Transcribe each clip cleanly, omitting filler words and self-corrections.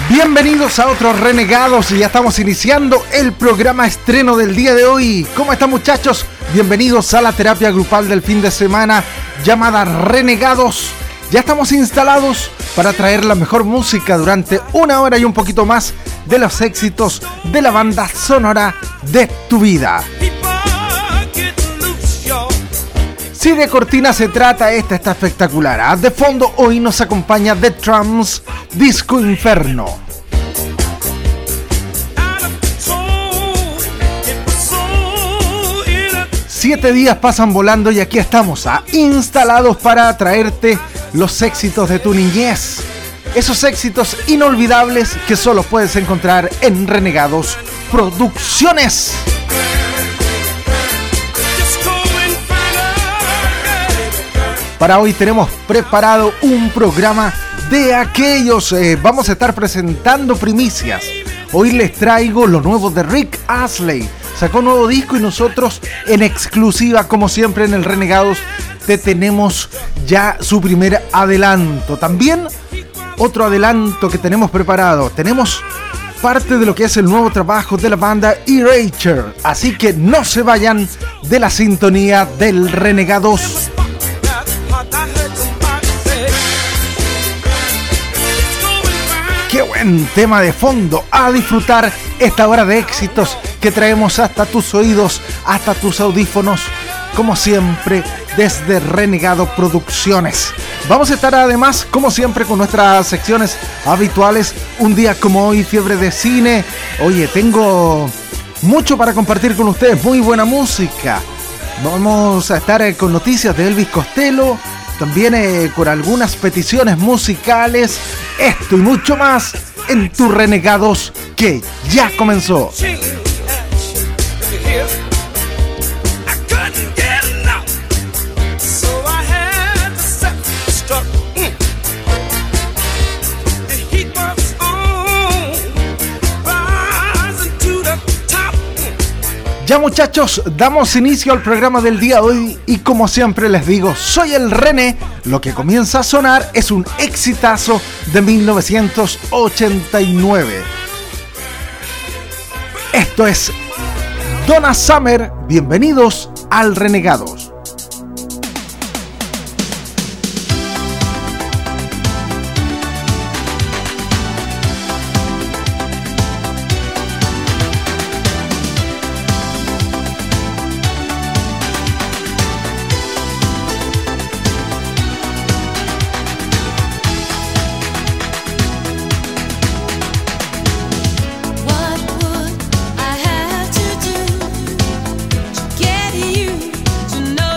Bienvenidos a otros Renegados y ya estamos iniciando el programa estreno del día de hoy. ¿Cómo están, muchachos? Bienvenidos a la terapia grupal del fin de semana llamada Renegados. Ya estamos instalados para traer la mejor música durante una hora y un poquito más de los éxitos de la banda sonora de tu vida. Si de cortina se trata, esta está espectacular. De fondo hoy nos acompaña The Trams, Disco Inferno. Siete días pasan volando y aquí estamos, instalados para traerte los éxitos de tu niñez. Esos éxitos inolvidables que solo puedes encontrar en Renegados Producciones. Para hoy tenemos preparado un programa de aquellos. Vamos a estar presentando primicias. Hoy les traigo lo nuevo de Rick Astley. Sacó un nuevo disco y nosotros en exclusiva, como siempre en el Renegados, te tenemos ya su primer adelanto. También otro adelanto que tenemos preparado. Tenemos parte de lo que es el nuevo trabajo de la banda Erasure. Así que no se vayan de la sintonía del Renegados. ¡Qué buen tema de fondo! A disfrutar esta hora de éxitos que traemos hasta tus oídos, hasta tus audífonos, como siempre, desde Renegado Producciones. Vamos a estar además, como siempre, con nuestras secciones habituales. Un día como hoy, fiebre de cine. Oye, tengo mucho para compartir con ustedes, muy buena música. Vamos a estar con noticias de Elvis Costello, también con algunas peticiones musicales, esto y mucho más en tu Renegados que ya comenzó. Ya, muchachos, damos inicio al programa del día de hoy y como siempre les digo, soy el René. Lo que comienza a sonar es un exitazo de 1989. Esto es Donna Summer. Bienvenidos al Renegados. Get you to know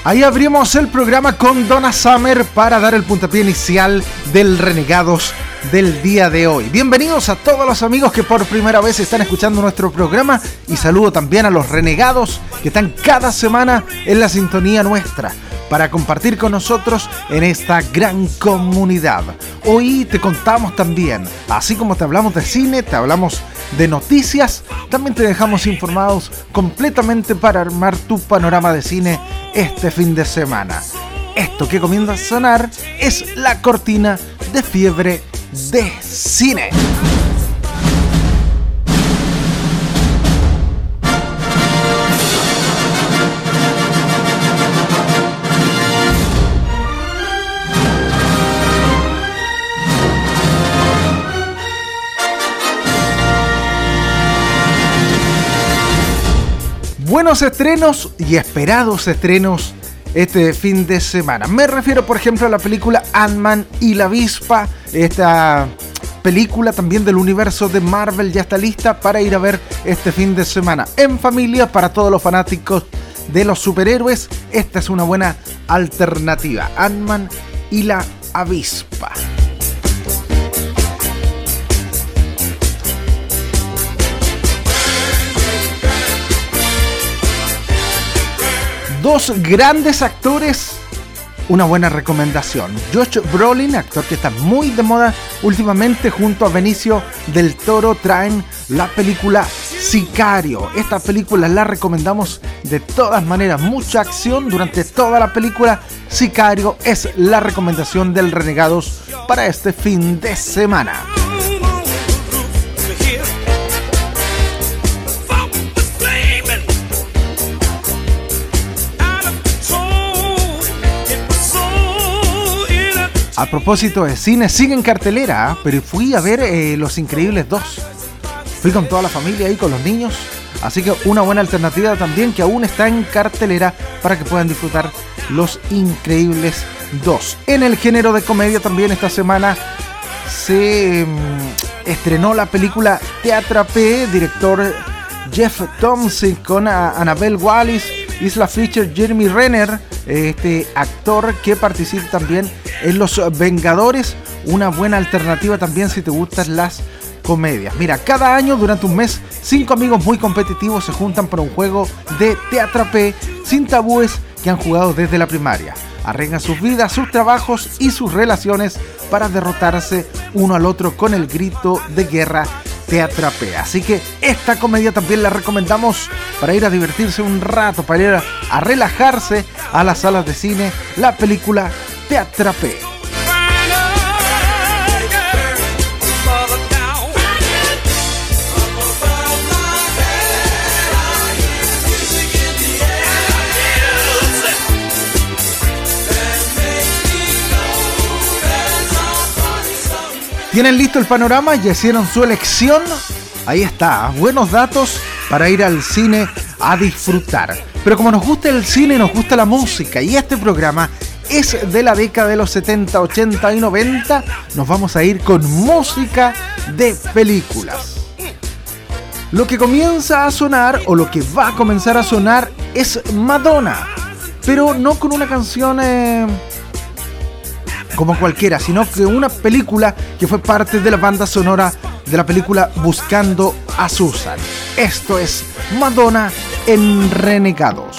Ahí abrimos el programa con Donna Summer para dar el puntapié inicial del Renegados del día de hoy. Bienvenidos a todos los amigos que por primera vez están escuchando nuestro programa y saludo también a los renegados que están cada semana en la sintonía nuestra para compartir con nosotros en esta gran comunidad. Hoy te contamos también, así como te hablamos de cine, te hablamos de noticias, también te dejamos informados completamente para armar tu panorama de cine este fin de semana. Esto que comienza a sonar es la cortina de Fiebre de Cine. Buenos estrenos y esperados estrenos este fin de semana. Me refiero, por ejemplo, a la película Ant-Man y la Avispa. Esta película también del universo de Marvel ya está lista para ir a ver este fin de semana en familia para todos los fanáticos de los superhéroes. Esta es una buena alternativa. Ant-Man y la Avispa. Dos grandes actores, una buena recomendación. Josh Brolin, actor que está muy de moda últimamente, junto a Benicio del Toro, traen la película Sicario. Esta película la recomendamos de todas maneras, mucha acción durante toda la película. Sicario es la recomendación del Renegados para este fin de semana. A propósito de cine, sigue en cartelera, pero fui a ver Los Increíbles 2. Fui con toda la familia y con los niños, así que una buena alternativa también que aún está en cartelera para que puedan disfrutar Los Increíbles 2. En el género de comedia también esta semana se estrenó la película Te Atrapé, director Jeff Thompson con Annabelle Wallis, Isla Fisher, Jeremy Renner, este actor que participa también en Los Vengadores. Una buena alternativa también si te gustan las comedias. Mira, cada año durante un mes 5 amigos muy competitivos se juntan para un juego de Te Atrapé sin tabúes que han jugado desde la primaria. Arriesgan sus vidas, sus trabajos y sus relaciones para derrotarse uno al otro con el grito de guerra Te Atrapé. Así que esta comedia también la recomendamos para ir a divertirse un rato, para ir a relajarse a las salas de cine. La película Te Atrapé. ¿Tienen listo el panorama? ¿Ya hicieron su elección? Ahí está, buenos datos para ir al cine a disfrutar. Pero como nos gusta el cine, nos gusta la música y este programa es de la década de los 70, 80 y 90, nos vamos a ir con música de películas. Lo que comienza a sonar, o lo que va a comenzar a sonar, es Madonna, pero no con una canción como cualquiera, sino que una película que fue parte de la banda sonora de la película Buscando a Susan. Esto es Madonna en Renegados.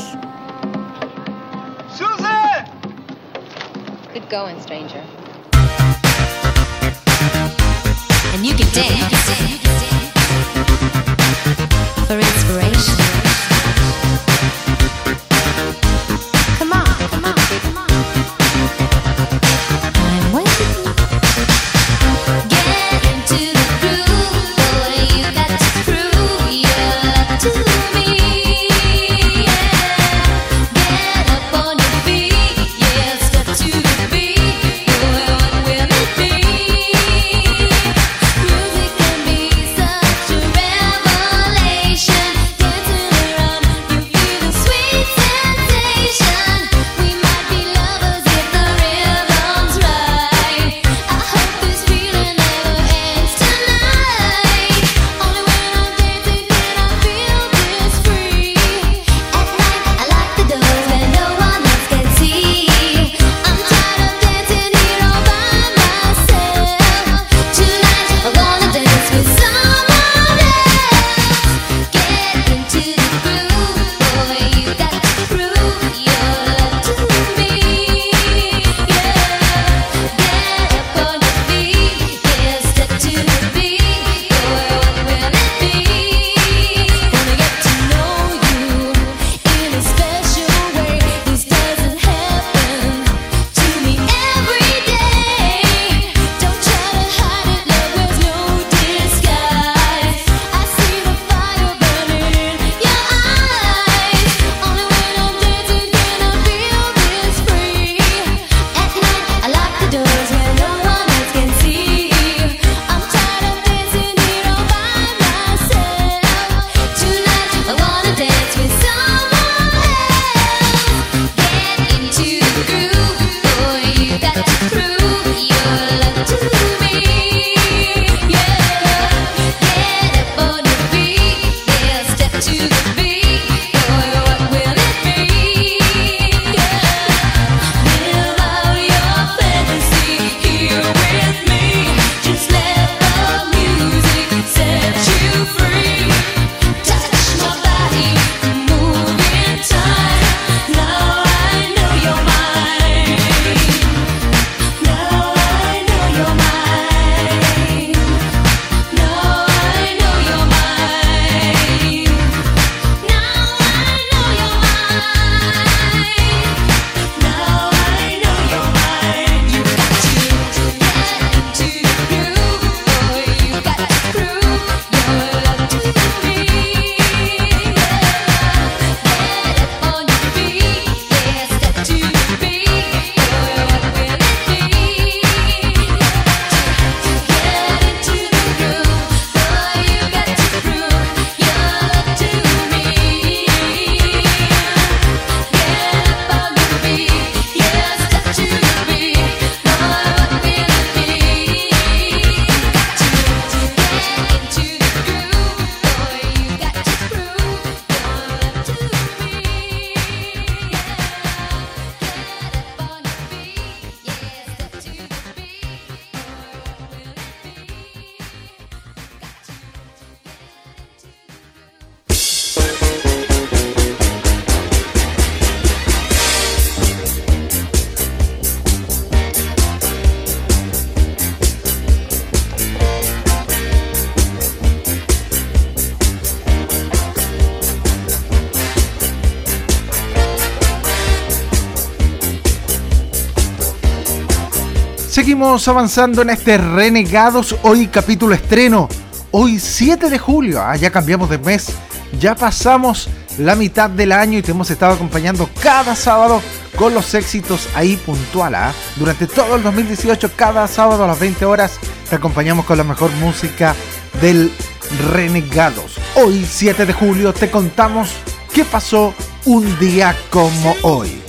Susan! Good going, stranger. And you can dance for inspiration. Come on, come on, come on. I'm waiting. Get into the groove, boy. You got to prove your love to me. Yeah. Get up on your feet, yeah. Step to the beat, boy. What will it be? Music can be seguimos avanzando en este Renegados, hoy capítulo estreno, hoy 7 de julio, ya cambiamos de mes, ya pasamos la mitad del año y te hemos estado acompañando cada sábado con los éxitos ahí puntual, durante todo el 2018, cada sábado a las 20 horas te acompañamos con la mejor música del Renegados. Hoy 7 de julio te contamos qué pasó un día como hoy.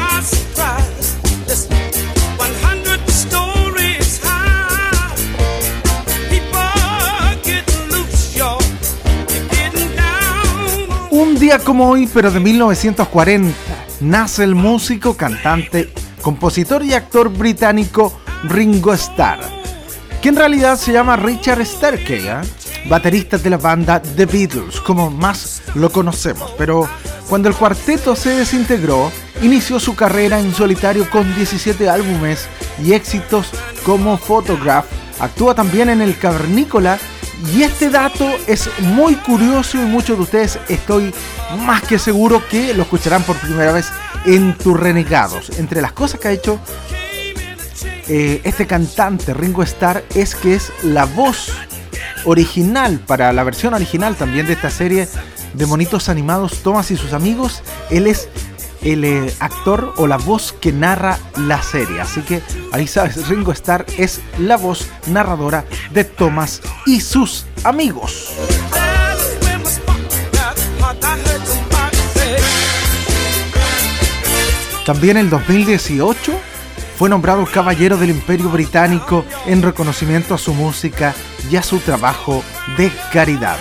Un día como hoy, pero de 1940, nace el músico, cantante, compositor y actor británico Ringo Starr, que en realidad se llama Richard Starkey, baterista de la banda The Beatles, como más lo conocemos, pero cuando el cuarteto se desintegró, inició su carrera en solitario con 17 álbumes y éxitos como Photograph. Actúa también en El Cavernícola. Y este dato es muy curioso y muchos de ustedes estoy más que seguro que lo escucharán por primera vez en tus Renegados. Entre las cosas que ha hecho este cantante Ringo Starr es que es la voz original, para la versión original también de esta serie de monitos animados Thomas y sus amigos. Él es el actor o la voz que narra la serie, así que ahí sabes, Ringo Starr es la voz narradora de Thomas y sus amigos. También en 2018 fue nombrado Caballero del Imperio Británico en reconocimiento a su música y a su trabajo de caridad.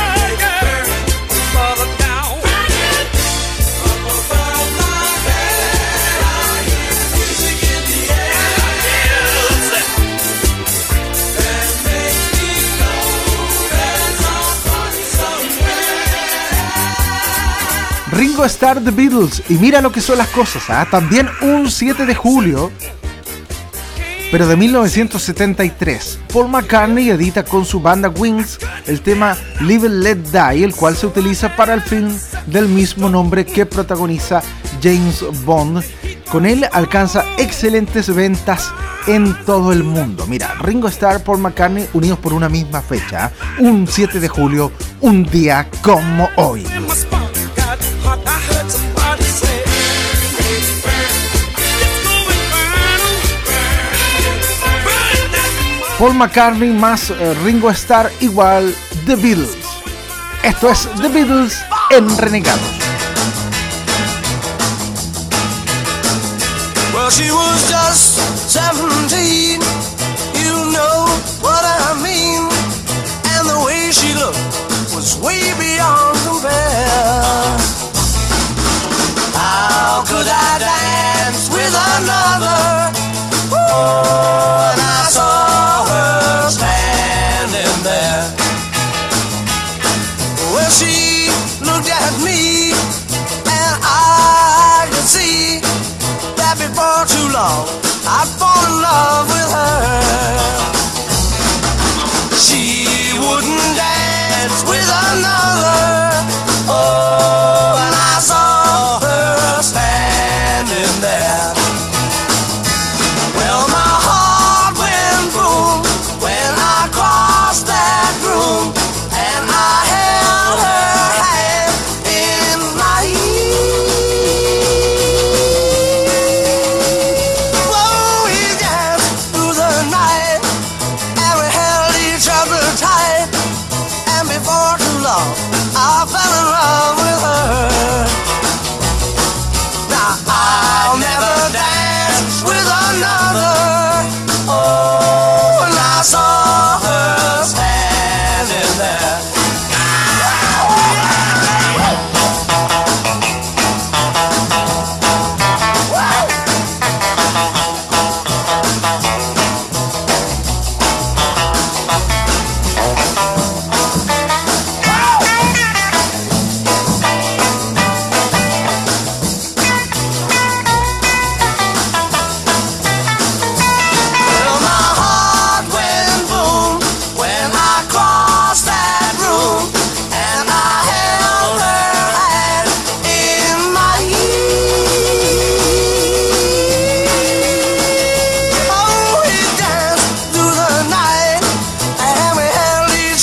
Ringo Starr, The Beatles, y mira lo que son las cosas, también un 7 de julio, pero de 1973, Paul McCartney edita con su banda Wings el tema Live and Let Die, el cual se utiliza para el film del mismo nombre que protagoniza James Bond. Con él alcanza excelentes ventas en todo el mundo. Mira, Ringo Starr, Paul McCartney unidos por una misma fecha, un 7 de julio, un día como hoy. Paul McCartney más Ringo Starr igual The Beatles. Esto es The Beatles en Renegados. Well, she was just 17, you know what I mean. And the way she looked was way beyond compare. How could I dance with another? Oh, and I saw her standing there. Well, she looked at me, and I could see that before too long I'd fall in love with her. She wouldn't dance with another. Oh, and I saw her standing there. Well, my heart went boom when I crossed that room, and I held her hand in my Whoa, we danced through the night, and we held each other tight, and before too long I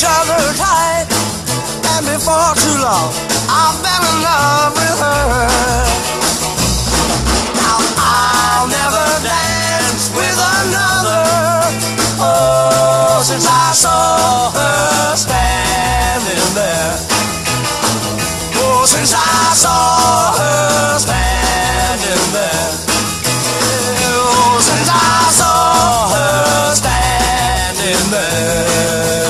each other tight, and before too long, I fell in love with her. Now I'll never dance with another. Oh, since I saw her standing there. Oh, since I saw her standing there. Oh, since I saw her standing there.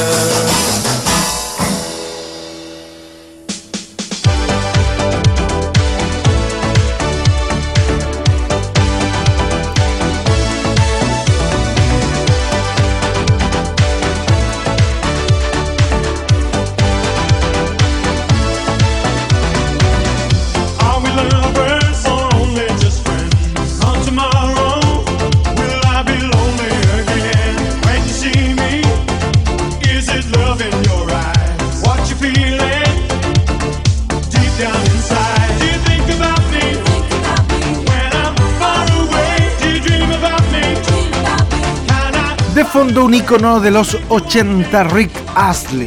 De fondo, un ícono de los 80, Rick Astley.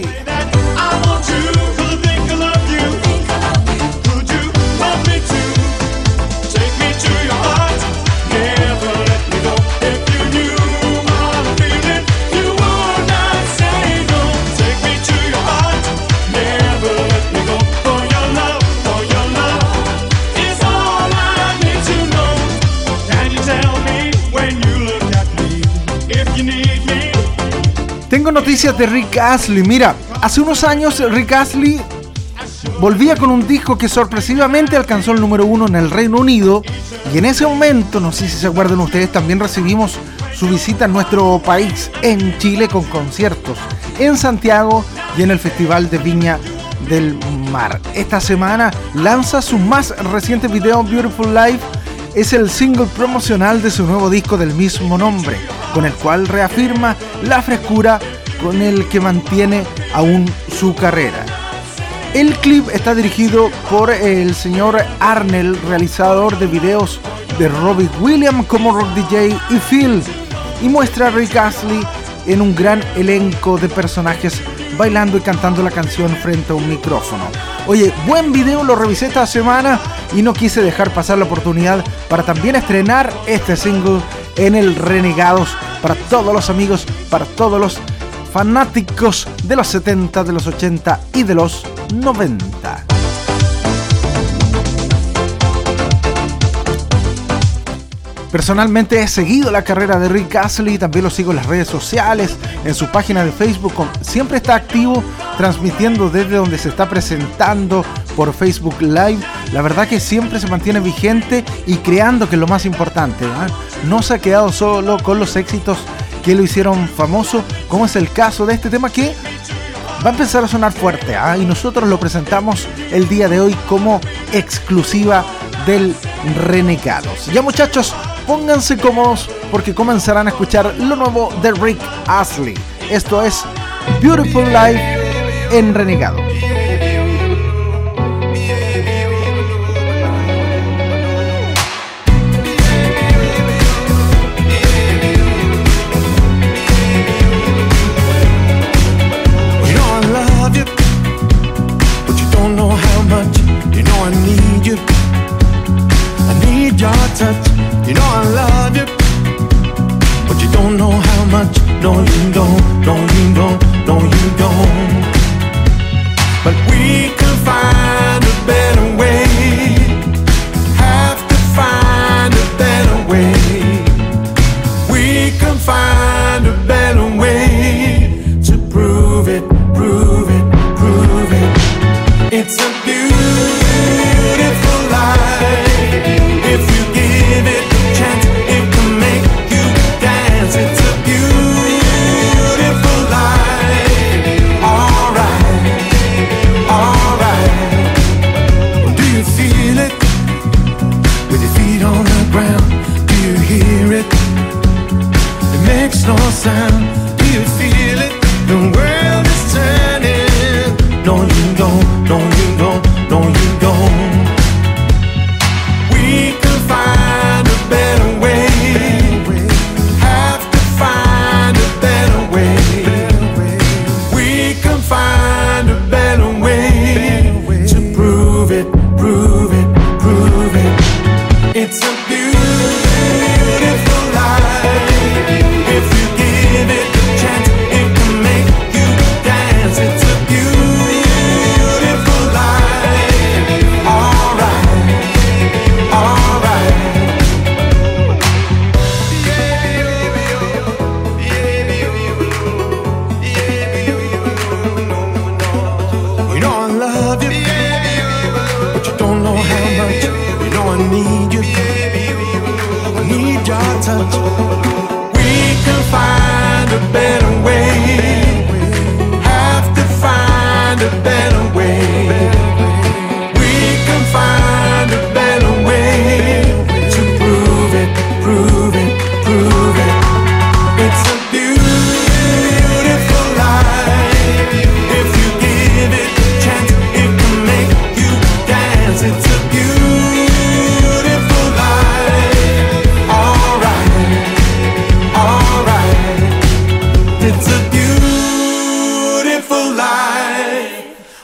Tengo noticias de Rick Astley. Mira, hace unos años Rick Astley volvía con un disco que sorpresivamente alcanzó el número 1 en el Reino Unido, y en ese momento, no sé si se acuerdan ustedes, también recibimos su visita a nuestro país, en Chile, con conciertos en Santiago y en el Festival de Viña del Mar. Esta semana lanza su más reciente video, Beautiful Life. Es el single promocional de su nuevo disco del mismo nombre, con el cual reafirma la frescura con el que mantiene aún su carrera. El clip está dirigido por el señor Arnel, realizador de videos de Robbie Williams como Rock DJ y Phil, y muestra a Rick Astley en un gran elenco de personajes bailando y cantando la canción frente a un micrófono. Oye, buen video, lo revisé esta semana y no quise dejar pasar la oportunidad para también estrenar este single en el Renegados, para todos los amigos, para todos los fanáticos de los 70, de los 80 y de los 90. Personalmente he seguido la carrera de Rick Astley, también lo sigo en las redes sociales, en su página de Facebook, siempre está activo transmitiendo desde donde se está presentando por Facebook Live. La verdad que siempre se mantiene vigente y creando, que es lo más importante, ¿eh? No se ha quedado solo con los éxitos que lo hicieron famoso, como es el caso de este tema que va a empezar a sonar fuerte, ¿eh? Y nosotros lo presentamos el día de hoy como exclusiva del Renegados. Ya, muchachos, pónganse cómodos porque comenzarán a escuchar lo nuevo de Rick Astley. Esto es Beautiful Life en Renegados. Touch, you know I love you, but you don't know how much. No, you don't, no, you don't, no, you don't. But we can find a better way. Have to find a better way. We can find a better way to prove it, prove it, prove it. It's a beautiful life. If you give it a chance, it can make you dance. It's a beautiful life. Alright, alright. Do you feel it? With your feet on the ground, do you hear it? It makes no sound. Do you feel it? The world is turning. No, you don't, no, you don't.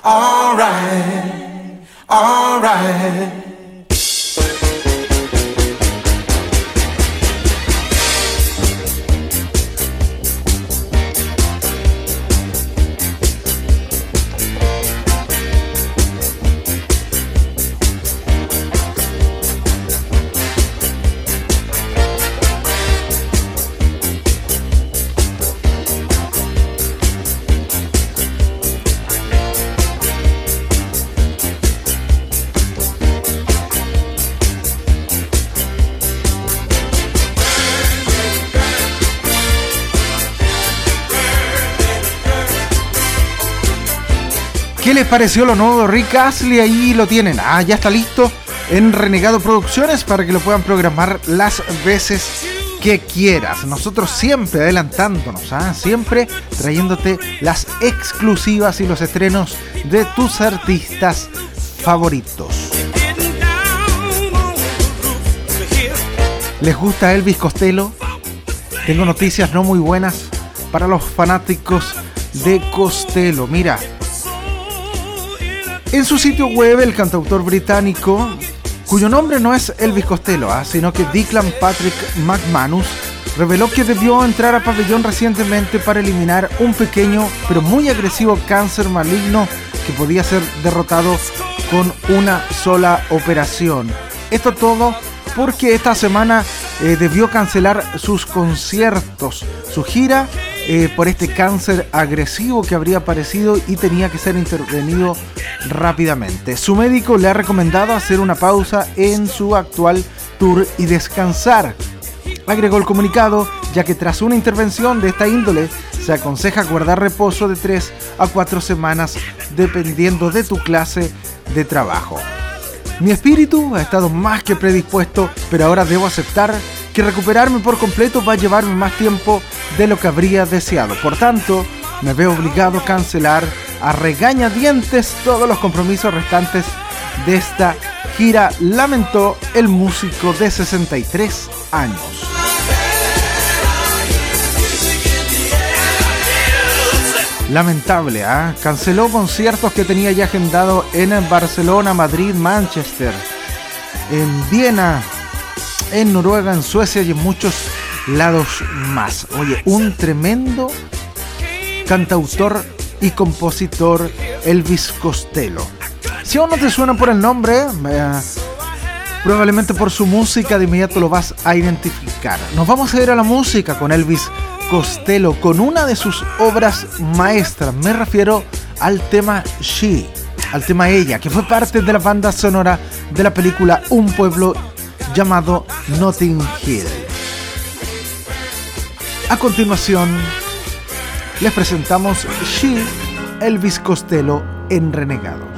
Alright, alright. ¿Qué les pareció lo nuevo de Rick Astley? Ahí lo tienen. Ya está listo en Renegado Producciones para que lo puedan programar las veces que quieras. Nosotros siempre adelantándonos, siempre trayéndote las exclusivas y los estrenos de tus artistas favoritos. ¿Les gusta Elvis Costello? Tengo noticias no muy buenas para los fanáticos de Costello. Mira, en su sitio web, el cantautor británico, cuyo nombre no es Elvis Costello, sino que Declan Patrick McManus, reveló que debió entrar a pabellón recientemente para eliminar un pequeño pero muy agresivo cáncer maligno que podía ser derrotado con una sola operación. Esto todo porque esta semana debió cancelar sus conciertos, su gira, por este cáncer agresivo que habría aparecido y tenía que ser intervenido rápidamente. Su médico le ha recomendado hacer una pausa en su actual tour y descansar. Agregó el comunicado, ya que tras una intervención de esta índole se aconseja guardar reposo de 3 a 4 semanas dependiendo de tu clase de trabajo. Mi espíritu ha estado más que predispuesto, pero ahora debo aceptar que recuperarme por completo va a llevarme más tiempo de lo que habría deseado. Por tanto, me veo obligado a cancelar a regañadientes todos los compromisos restantes de esta gira, lamentó el músico de 63 años. Lamentable, canceló conciertos que tenía ya agendado en Barcelona, Madrid, Manchester, en Viena, en Noruega, en Suecia y en muchos lados más. Oye, un tremendo cantautor y compositor, Elvis Costello. Si aún no te suena por el nombre, probablemente por su música de inmediato lo vas a identificar. Nos vamos a ir a la música con Elvis Costello, con una de sus obras maestras. Me refiero al tema She, al tema Ella, que fue parte de la banda sonora de la película Un pueblo llamado Notting Hill. A continuación, les presentamos She, Elvis Costello en Renegado.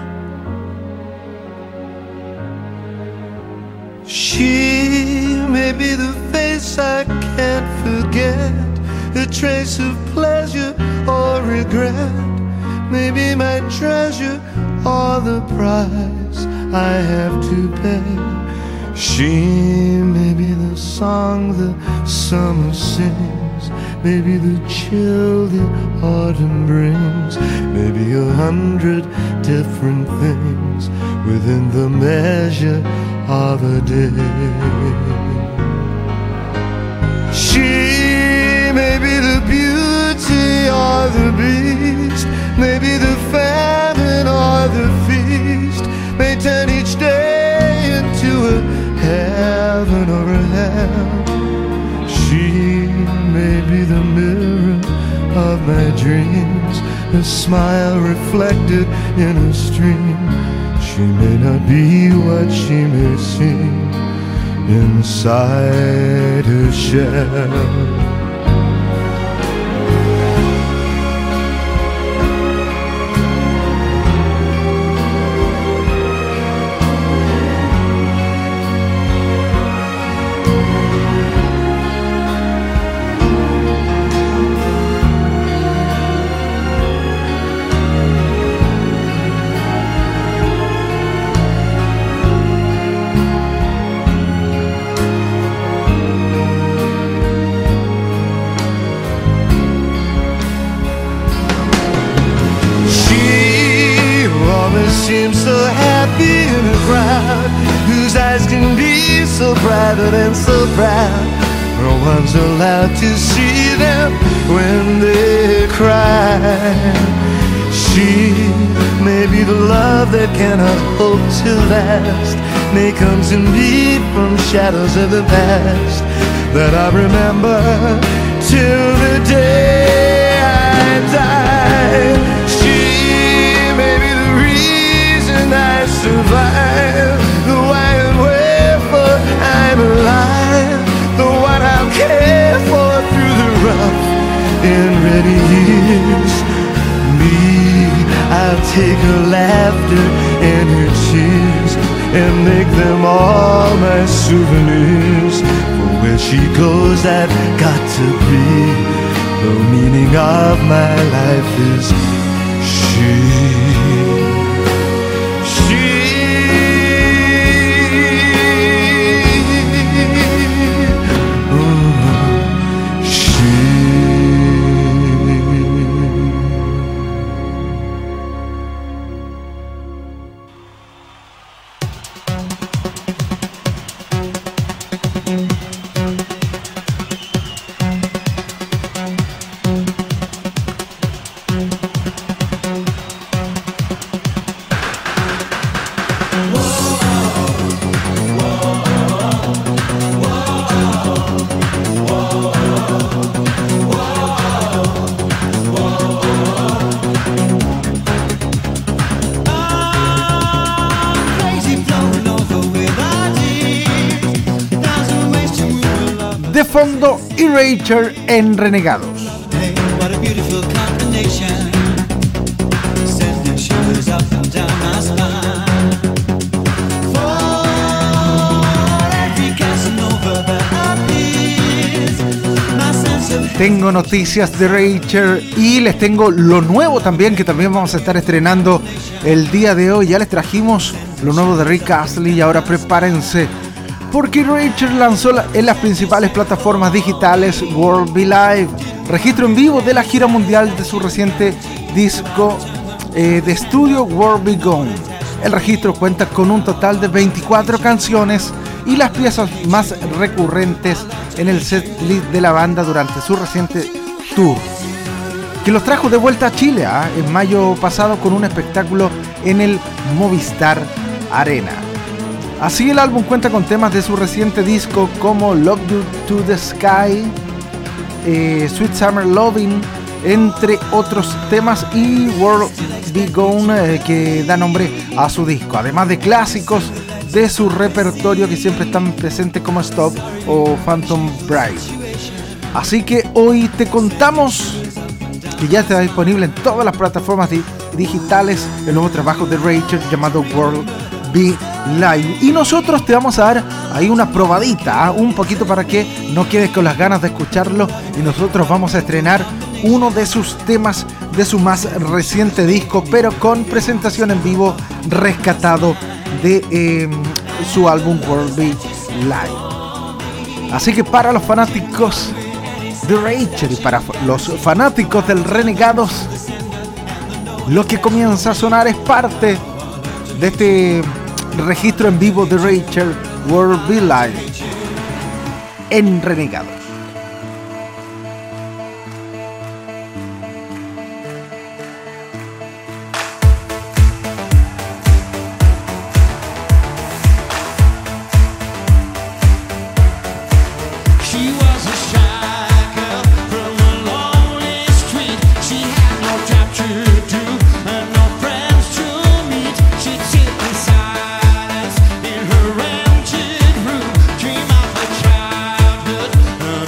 She may be the face I can't forget, a trace of pleasure or regret, maybe my treasure or the price I have to pay. She may be the song the summer sings, maybe the chill the autumn brings, maybe 100 different things within the measure of a day. She may be the beauty or the beast, maybe the famine or the feast, may turn each day into a heaven or a hell. She may be the mirror of my dreams, a smile reflected in a stream. She may not be what she may seem inside her shell. seems so happy in a crowd whose eyes can be so private and so proud. No one's allowed to see them when they cry. She may be the love that cannot hope to last, may come to me from shadows of the past that I remember till the day I die. She may be the reason I survive, the why and wherefore I'm alive, the one I'll care for through the rough and ready years. I'll take her laughter and her tears and make them all my souvenirs. For where she goes, I've got to be. The meaning of my life is she. De fondo, Erasure en Renegados. Hey, what a beautiful combination. Sending shivers up and down my spine. For every Casanova that appears, my sense of Tengo noticias de Erasure y les tengo lo nuevo también, que también vamos a estar estrenando el día de hoy. Ya les trajimos lo nuevo de Rick Astley y ahora prepárense, porque Erasure lanzó en las principales plataformas digitales World Be Live, registro en vivo de la gira mundial de su reciente disco de estudio World Be Gone. El registro cuenta con un total de 24 canciones y las piezas más recurrentes en el setlist de la banda durante su reciente tour, que los trajo de vuelta a Chile en mayo pasado con un espectáculo en el Movistar Arena. Así, el álbum cuenta con temas de su reciente disco como Love You to the Sky, Sweet Summer Loving, entre otros temas, y World Be Gone, que da nombre a su disco, además de clásicos de su repertorio que siempre están presentes como Stop o Phantom Bride. Así que hoy te contamos que ya está disponible en todas las plataformas digitales el nuevo trabajo de Erasure llamado World Be Live, y nosotros te vamos a dar ahí una probadita, un poquito, para que no quedes con las ganas de escucharlo, y nosotros vamos a estrenar uno de sus temas de su más reciente disco, pero con presentación en vivo rescatado de su álbum World Be Live. Así que para los fanáticos de Erasure y para los fanáticos del Renegados, lo que comienza a sonar es parte de este registro en vivo de Erasure World Be Live en Renegados. Dream of a childhood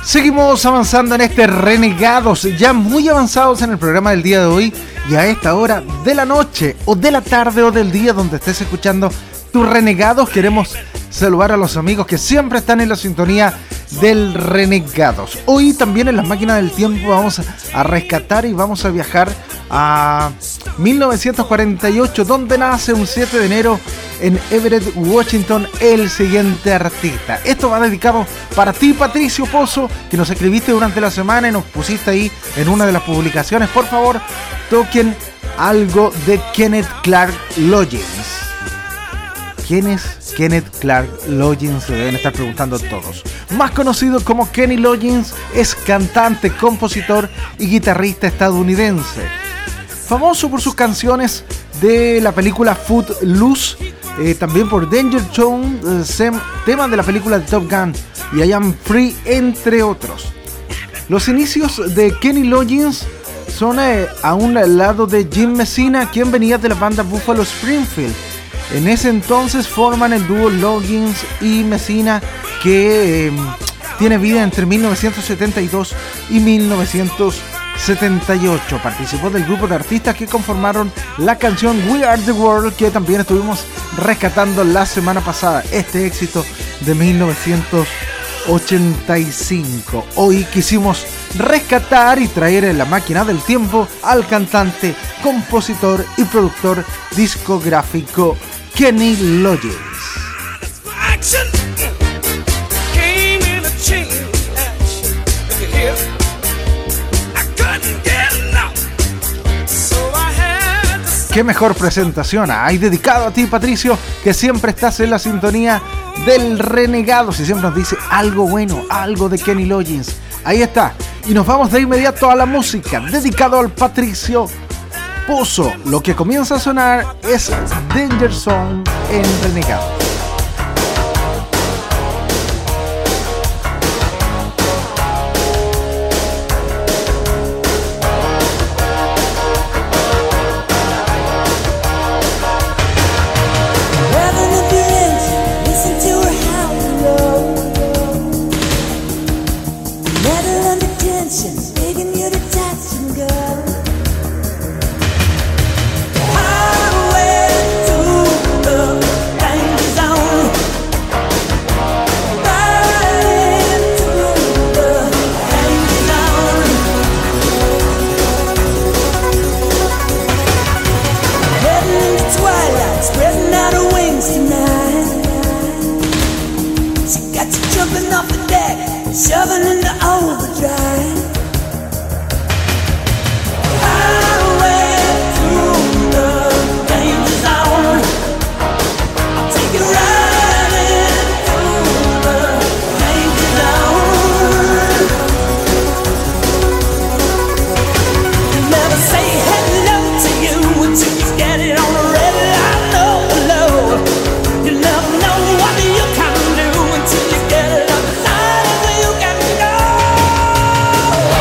Seguimos avanzando en este Renegados, ya muy avanzados en el programa del día de hoy, y a esta hora de la noche o de la tarde o del día donde estés escuchando tus Renegados, queremos saludar a los amigos que siempre están en la sintonía del Renegados. Hoy también en las máquinas del tiempo vamos a rescatar y vamos a viajar a 1948, donde nace un 7 de enero en Everett, Washington, el siguiente artista. Esto va dedicado para ti, Patricio Pozo, que nos escribiste durante la semana y nos pusiste ahí en una de las publicaciones. Por favor, toquen algo de Kenneth Clark Loggins. ¿Quién es Kenneth Clark Loggins? Se deben estar preguntando todos. Más conocido como Kenny Loggins, es cantante, compositor y guitarrista estadounidense. Famoso por sus canciones de la película Footloose, también por Danger Zone, tema de la película de Top Gun y I Am Free, entre otros. Los inicios de Kenny Loggins son a un lado de Jim Messina, quien venía de la banda Buffalo Springfield. En ese entonces forman el dúo Loggins y Messina, que tiene vida entre 1972 y 1978. Participó del grupo de artistas que conformaron la canción We Are The World, que también estuvimos rescatando la semana pasada, este éxito de 1985. Hoy quisimos rescatar y traer en la máquina del tiempo al cantante, compositor y productor discográfico Kenny Loggins. Action came in a chain action. Look at here. I couldn't get enough, so I had to. Qué mejor presentación hay dedicado a ti, Patricio, que siempre estás en la sintonía del Renegado, si siempre nos dice algo bueno, algo de Kenny Loggins. Ahí está. Y nos vamos de inmediato a la música, dedicado al Patricio Pozo. Lo que comienza a sonar es Danger Zone en Renegado. Until you get it up, you can go.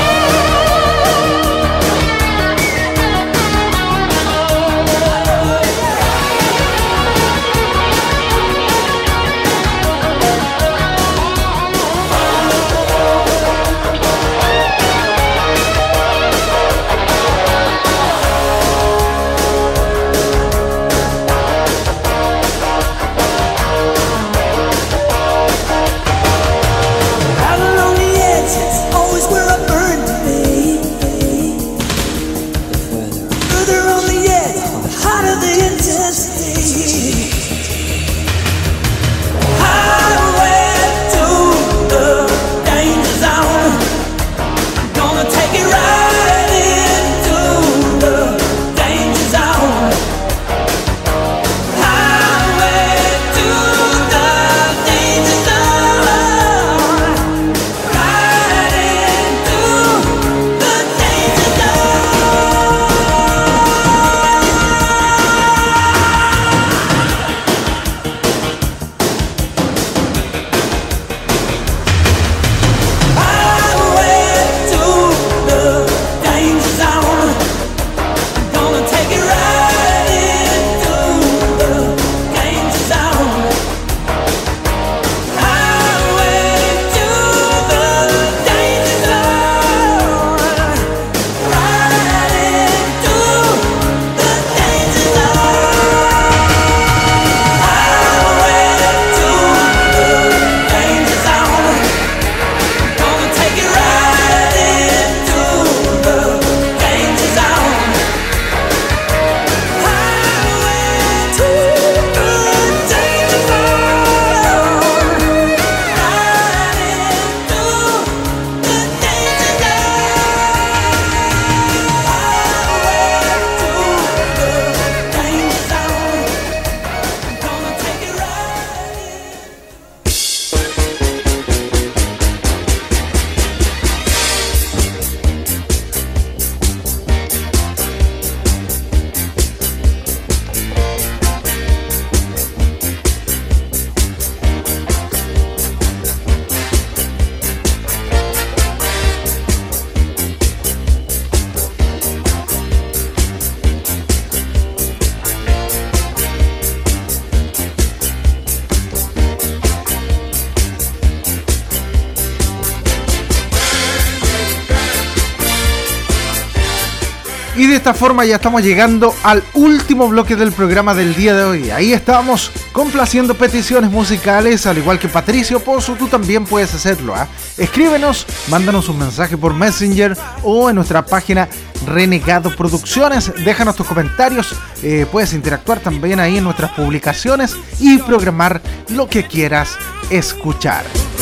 Y de esta forma ya estamos llegando al último bloque del programa del día de hoy. Ahí estamos complaciendo peticiones musicales, al igual que Patricio Pozo, tú también puedes hacerlo. Escríbenos, mándanos un mensaje por Messenger o en nuestra página Renegado Producciones. Déjanos tus comentarios, puedes interactuar también ahí en nuestras publicaciones y programar lo que quieras escuchar.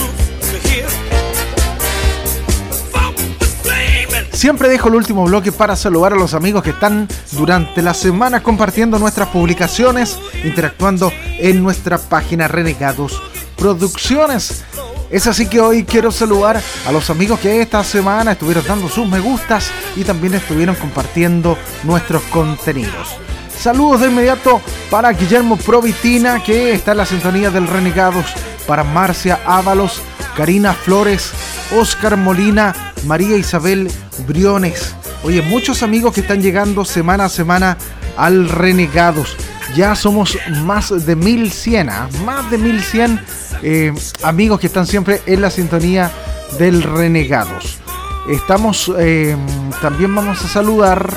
Siempre dejo el último bloque para saludar a los amigos que están durante la semana compartiendo nuestras publicaciones, interactuando en nuestra página Renegados Producciones. Es así que hoy quiero saludar a los amigos que esta semana estuvieron dando sus me gustas y también estuvieron compartiendo nuestros contenidos. Saludos de inmediato para Guillermo Provitina, que está en la sintonía del Renegados, para Marcia Ábalos, Karina Flores, Oscar Molina, María Isabel Briones. Oye, muchos amigos que están llegando semana a semana al Renegados. Ya somos más de 1100, más de 1100 amigos que están siempre en la sintonía del Renegados. Estamos, también vamos a saludar.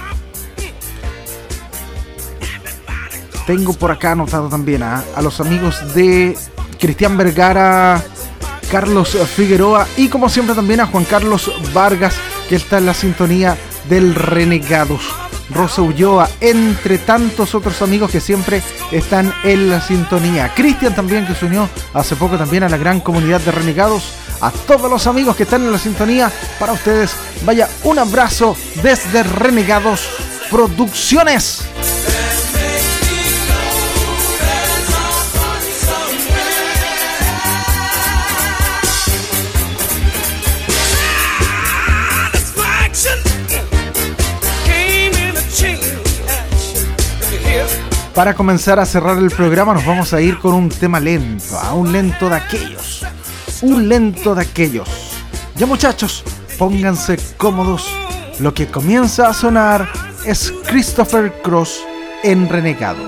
Tengo por acá anotado también a los amigos de Cristian Vergara, Carlos Figueroa y como siempre también a Juan Carlos Vargas, que está en la sintonía del Renegados. Rosa Ulloa, entre tantos otros amigos que siempre están en la sintonía. Cristian también, que se unió hace poco también a la gran comunidad de Renegados. A todos los amigos que están en la sintonía, para ustedes vaya un abrazo desde Renegados Producciones. Para comenzar a cerrar el programa nos vamos a ir con un tema lento, un lento de aquellos, Ya muchachos, pónganse cómodos, lo que comienza a sonar es Christopher Cross en Renegados.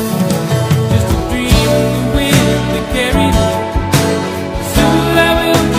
I will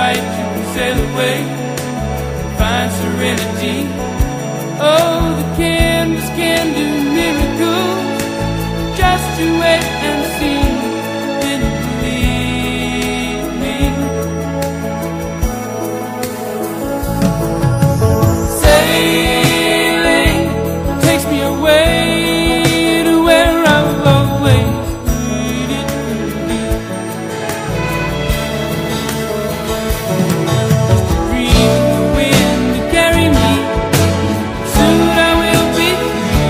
right, you can sail away, find serenity. Oh, the canvas can do miracles. Just you wait and see, then you believe me. Sailing takes me away to where I've always needed to be. Just a dream in the wind to carry me. Soon I will be free.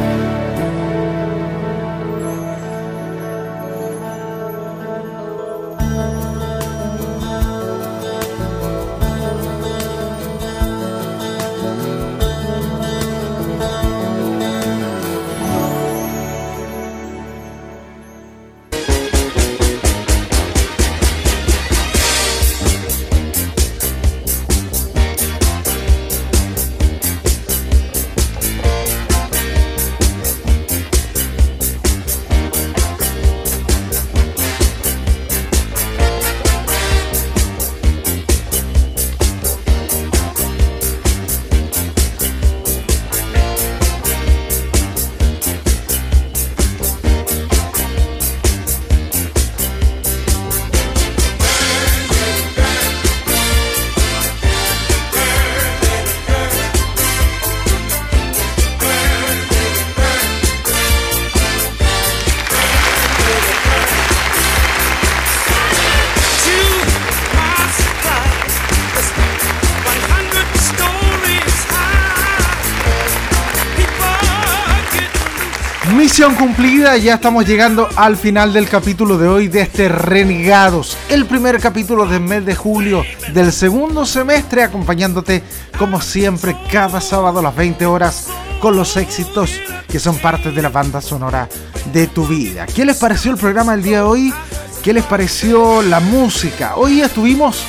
Misión cumplida, ya estamos llegando al final del capítulo de hoy de este Renegados, el primer capítulo del mes de julio del segundo semestre, acompañándote como siempre cada sábado a las 20 horas con los éxitos que son parte de la banda sonora de tu vida. ¿Qué les pareció el programa del día de hoy? ¿Qué les pareció la música? Hoy estuvimos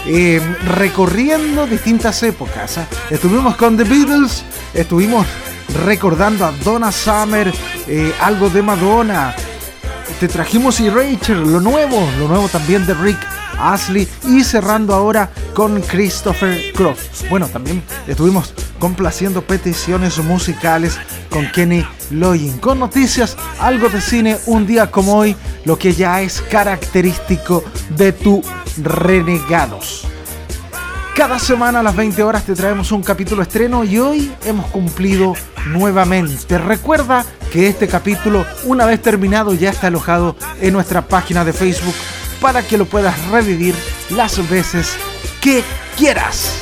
recorriendo distintas épocas, ¿eh? Estuvimos con The Beatles, estuvimos recordando a Donna Summer, algo de Madonna, te trajimos y Rachel, lo nuevo también de Rick Astley, y cerrando ahora con Christopher Cross. Bueno, también estuvimos complaciendo peticiones musicales con Kenny Loggins, con noticias, algo de cine, un día como hoy, lo que ya es característico de tu Renegados. Cada semana a las 20 horas te traemos un capítulo estreno y hoy hemos cumplido nuevamente. Recuerda que este capítulo, una vez terminado, ya está alojado en nuestra página de Facebook para que lo puedas revivir las veces que quieras.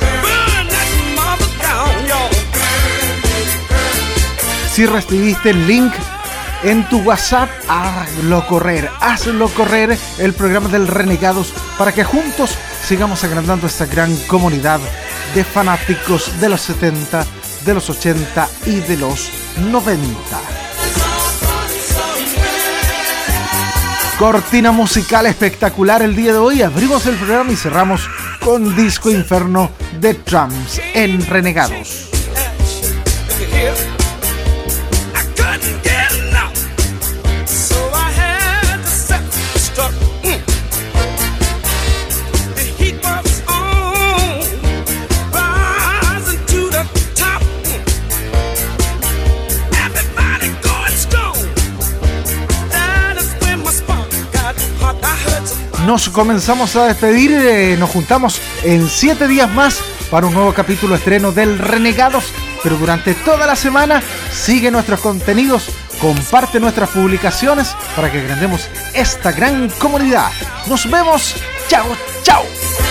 Si recibiste el link en tu WhatsApp, hazlo correr el programa del Renegados para que juntos sigamos agrandando esta gran comunidad de fanáticos de los 70, de los 80 y de los 90. Cortina musical espectacular el día de hoy. Abrimos el programa y cerramos con Disco Inferno de Trumps en Renegados. Nos comenzamos a despedir, nos juntamos en 7 días más para un nuevo capítulo estreno del Renegados, pero durante toda la semana sigue nuestros contenidos, comparte nuestras publicaciones para que agrandemos esta gran comunidad. Nos vemos, chao, chao.